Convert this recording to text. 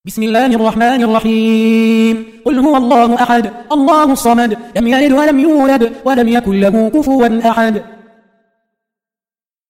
بسم الله الرحمن الرحيم قل هو الله أحد الله الصمد لم يلد ولم يولد ولم يكن له كفوا أحد